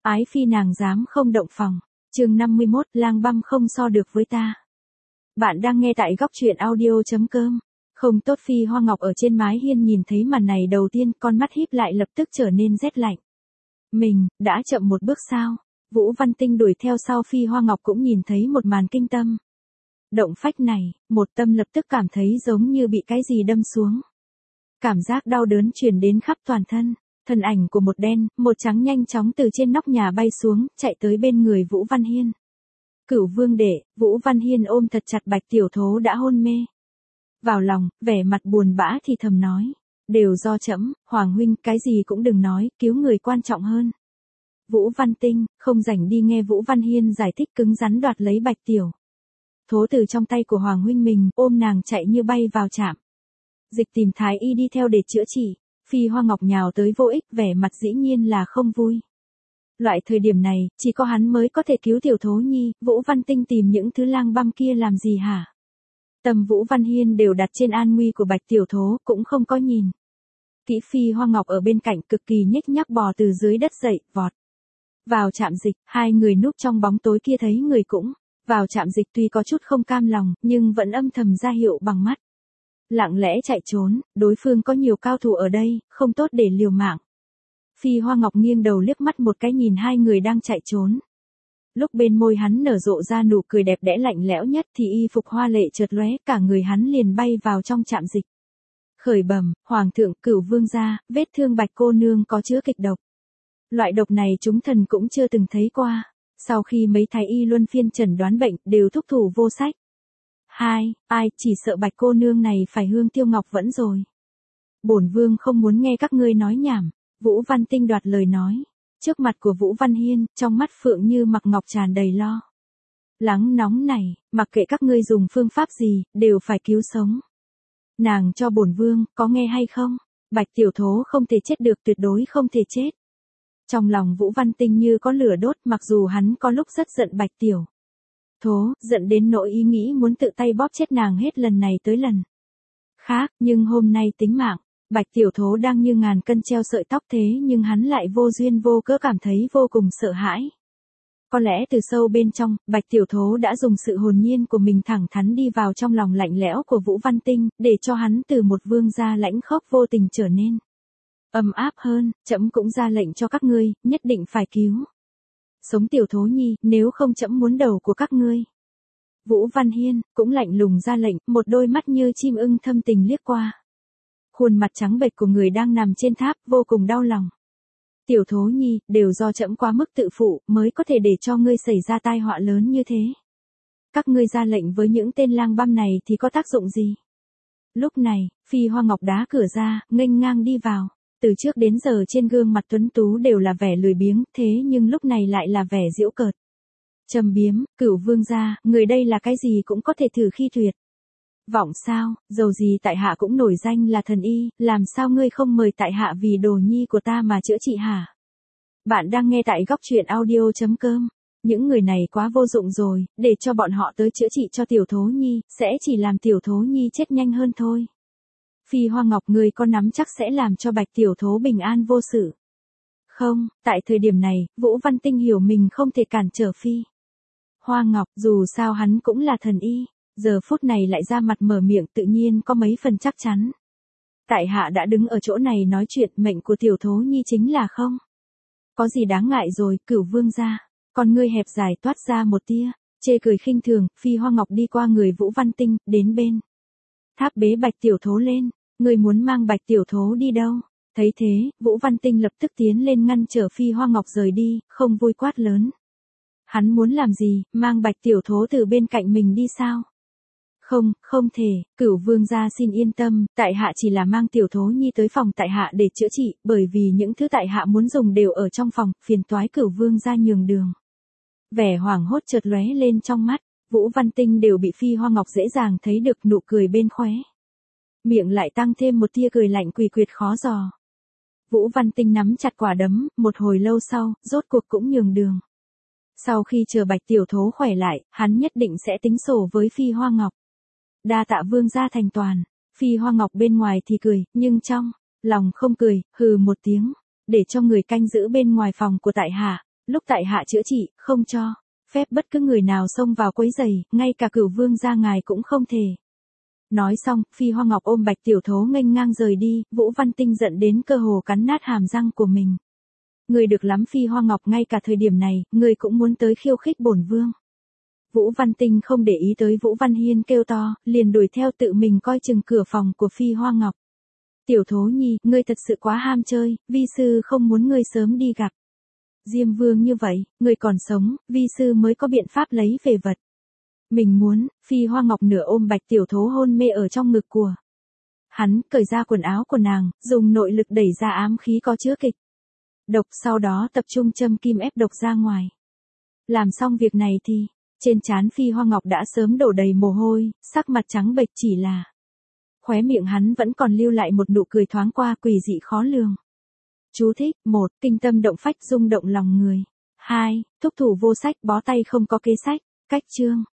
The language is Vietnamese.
Ái phi nàng dám không động phòng. Chương 51, lang băm không so được với ta. Bạn đang nghe tại góc truyện audio.com. Không tốt. Phi Hoa Ngọc ở trên mái hiên nhìn thấy màn này đầu tiên, con mắt híp lại lập tức trở nên rét lạnh. Mình, đã chậm một bước sao? Vũ Văn Tinh đuổi theo sau Phi Hoa Ngọc cũng nhìn thấy một màn kinh tâm. Động phách này, một tâm lập tức cảm thấy giống như bị cái gì đâm xuống. Cảm giác đau đớn truyền đến khắp toàn thân. Thân ảnh của một đen, một trắng nhanh chóng từ trên nóc nhà bay xuống, chạy tới bên người Vũ Văn Hiên. Cửu vương đệ, Vũ Văn Hiên ôm thật chặt Bạch Tiểu Thố đã hôn mê. Vào lòng, vẻ mặt buồn bã thì thầm nói. Đều do trẫm, Hoàng huynh, cái gì cũng đừng nói, cứu người quan trọng hơn. Vũ Văn Tinh, không rảnh đi nghe Vũ Văn Hiên giải thích, cứng rắn đoạt lấy Bạch Tiểu Thố từ trong tay của Hoàng huynh mình, ôm nàng chạy như bay vào trạm. Dịch tìm thái y đi theo để chữa trị. Phi Hoa Ngọc nhào tới vô ích, vẻ mặt dĩ nhiên là không vui. Loại thời điểm này, chỉ có hắn mới có thể cứu Tiểu Thố Nhi. Vũ Văn Tinh tìm những thứ lang băm kia làm gì hả? Tầm Vũ Văn Hiên đều đặt trên an nguy của Bạch Tiểu Thố, cũng không có nhìn kỹ. Phi Hoa Ngọc ở bên cạnh cực kỳ nhếch nhác bò từ dưới đất dậy, vọt vào trạm dịch. Hai người núp trong bóng tối kia thấy người cũng vào trạm dịch, tuy có chút không cam lòng, nhưng vẫn âm thầm ra hiệu bằng mắt. Lặng lẽ chạy trốn, đối phương có nhiều cao thủ ở đây, không tốt để liều mạng. Phi Hoa Ngọc nghiêng đầu liếc mắt một cái nhìn hai người đang chạy trốn. Lúc bên môi hắn nở rộ ra nụ cười đẹp đẽ lạnh lẽo nhất thì y phục hoa lệ chợt lóe, cả người hắn liền bay vào trong trạm dịch. Khởi bẩm, Hoàng thượng, Cửu vương gia, vết thương Bạch cô nương có chứa kịch độc. Loại độc này chúng thần cũng chưa từng thấy qua. Sau khi mấy thái y luân phiên chẩn đoán bệnh, đều thúc thủ vô sách. Ai, chỉ sợ Bạch cô nương này phải hương tiêu ngọc vẫn rồi. Bổn vương không muốn nghe các ngươi nói nhảm. Vũ Văn Tinh đoạt lời nói. Trước mặt của Vũ Văn Hiên, trong mắt Phượng Như mặc ngọc tràn đầy lo lắng nóng này, mặc kệ các ngươi dùng phương pháp gì, đều phải cứu sống nàng cho bổn vương, có nghe hay không? Bạch Tiểu Thố không thể chết được, tuyệt đối không thể chết. Trong lòng Vũ Văn Tinh như có lửa đốt, mặc dù hắn có lúc rất giận Bạch Tiểu Thố, giận đến nỗi ý nghĩ muốn tự tay bóp chết nàng hết lần này tới lần khác, nhưng hôm nay tính mạng Bạch Tiểu Thố đang như ngàn cân treo sợi tóc, thế nhưng hắn lại vô duyên vô cớ cảm thấy vô cùng sợ hãi. Có lẽ từ sâu bên trong, Bạch Tiểu Thố đã dùng sự hồn nhiên của mình thẳng thắn đi vào trong lòng lạnh lẽo của Vũ Văn Tinh, để cho hắn từ một vương gia lãnh khốc vô tình trở nên ấm áp hơn. Trẫm cũng ra lệnh cho các ngươi, nhất định phải cứu sống Tiểu Thố Nhi, nếu không trẫm muốn đầu của các ngươi. Vũ Văn Hiên cũng lạnh lùng ra lệnh, một đôi mắt như chim ưng thâm tình liếc qua khuôn mặt trắng bệch của người đang nằm trên tháp, vô cùng đau lòng. Tiểu Thố Nhi, đều do trẫm quá mức tự phụ, mới có thể để cho ngươi xảy ra tai họa lớn như thế. Các ngươi ra lệnh với những tên lang băm này thì có tác dụng gì? Lúc này, Phi Hoa Ngọc đá cửa ra, nghênh ngang đi vào. Từ trước đến giờ trên gương mặt tuấn tú đều là vẻ lười biếng, thế nhưng lúc này lại là vẻ giễu cợt. Trầm biếm, Cửu vương gia, người đây là cái gì cũng có thể thử khi tuyệt vọng sao? Dầu gì tại hạ cũng nổi danh là thần y, làm sao ngươi không mời tại hạ vì đồ nhi của ta mà chữa trị hả? Bạn đang nghe tại góc truyện audio.com. Những người này quá vô dụng rồi, để cho bọn họ tới chữa trị cho Tiểu Thố Nhi, sẽ chỉ làm Tiểu Thố Nhi chết nhanh hơn thôi. Phi Hoa Ngọc, ngươi có nắm chắc sẽ làm cho Bạch Tiểu Thố bình an vô sự không? Tại thời điểm này, Vũ Văn Tinh hiểu mình không thể cản trở Phi Hoa Ngọc, dù sao hắn cũng là thần y. Giờ phút này lại ra mặt mở miệng, tự nhiên có mấy phần chắc chắn. Tại hạ đã đứng ở chỗ này nói chuyện, mệnh của Tiểu Thố Nhi chính là không có gì đáng ngại rồi. Cửu vương gia, còn ngươi hẹp dài toát ra một tia chê cười khinh thường. Phi Hoa Ngọc đi qua người Vũ Văn Tinh, đến bên tháp bế Bạch Tiểu Thố lên. Ngươi muốn mang Bạch Tiểu Thố đi đâu? Thấy thế, Vũ Văn Tinh lập tức tiến lên ngăn trở Phi Hoa Ngọc rời đi, không vui quát lớn. Hắn muốn làm gì, mang Bạch Tiểu Thố từ bên cạnh mình đi sao? Không thể, Cửu vương gia xin yên tâm, tại hạ chỉ là mang Tiểu Thố Nhi tới phòng tại hạ để chữa trị, bởi vì những thứ tại hạ muốn dùng đều ở trong phòng, phiền toái Cửu vương gia nhường đường. Vẻ hoảng hốt chợt lóe lên trong mắt, Vũ Văn Tinh đều bị Phi Hoa Ngọc dễ dàng thấy được nụ cười bên khóe miệng lại tăng thêm một tia cười lạnh quỷ quyệt khó dò. Vũ Văn Tinh nắm chặt quả đấm, một hồi lâu sau, rốt cuộc cũng nhường đường. Sau khi chờ Bạch Tiểu Thố khỏe lại, hắn nhất định sẽ tính sổ với Phi Hoa Ngọc. Đa tạ vương gia thành toàn. Phi Hoa Ngọc bên ngoài thì cười, nhưng trong lòng không cười, hừ một tiếng, để cho người canh giữ bên ngoài phòng của tại hạ Lúc tại hạ chữa trị, không cho phép bất cứ người nào xông vào quấy rầy, ngay cả Cửu Vương gia ngài cũng không thể. Nói xong, Phi Hoa Ngọc ôm Bạch Tiểu Thố nghênh ngang rời đi, Vũ Văn Tinh giận đến cơ hồ cắn nát hàm răng của mình. Người được lắm Phi Hoa Ngọc, ngay cả thời điểm này, người cũng muốn tới khiêu khích bổn vương. Vũ Văn Tinh không để ý tới Vũ Văn Hiên kêu to, liền đuổi theo tự mình coi chừng cửa phòng của Phi Hoa Ngọc. Tiểu Thố Nhi, ngươi thật sự quá ham chơi, vi sư không muốn ngươi sớm đi gặp Diêm Vương như vậy, ngươi còn sống, vi sư mới có biện pháp lấy về vật. Mình muốn. Phi Hoa Ngọc nửa ôm Bạch Tiểu Thố hôn mê ở trong ngực của hắn, cởi ra quần áo của nàng, dùng nội lực đẩy ra ám khí có chứa kịch độc, sau đó tập trung châm kim ép độc ra ngoài. Làm xong việc này thì, trên trán Phi Hoa Ngọc đã sớm đổ đầy mồ hôi, sắc mặt trắng bệch, chỉ là khóe miệng hắn vẫn còn lưu lại một nụ cười thoáng qua quỷ dị khó lường. Chú thích: 1. Kinh tâm động phách, rung động lòng người. 2. Thúc thủ vô sách, bó tay không có kế sách. Cách chương.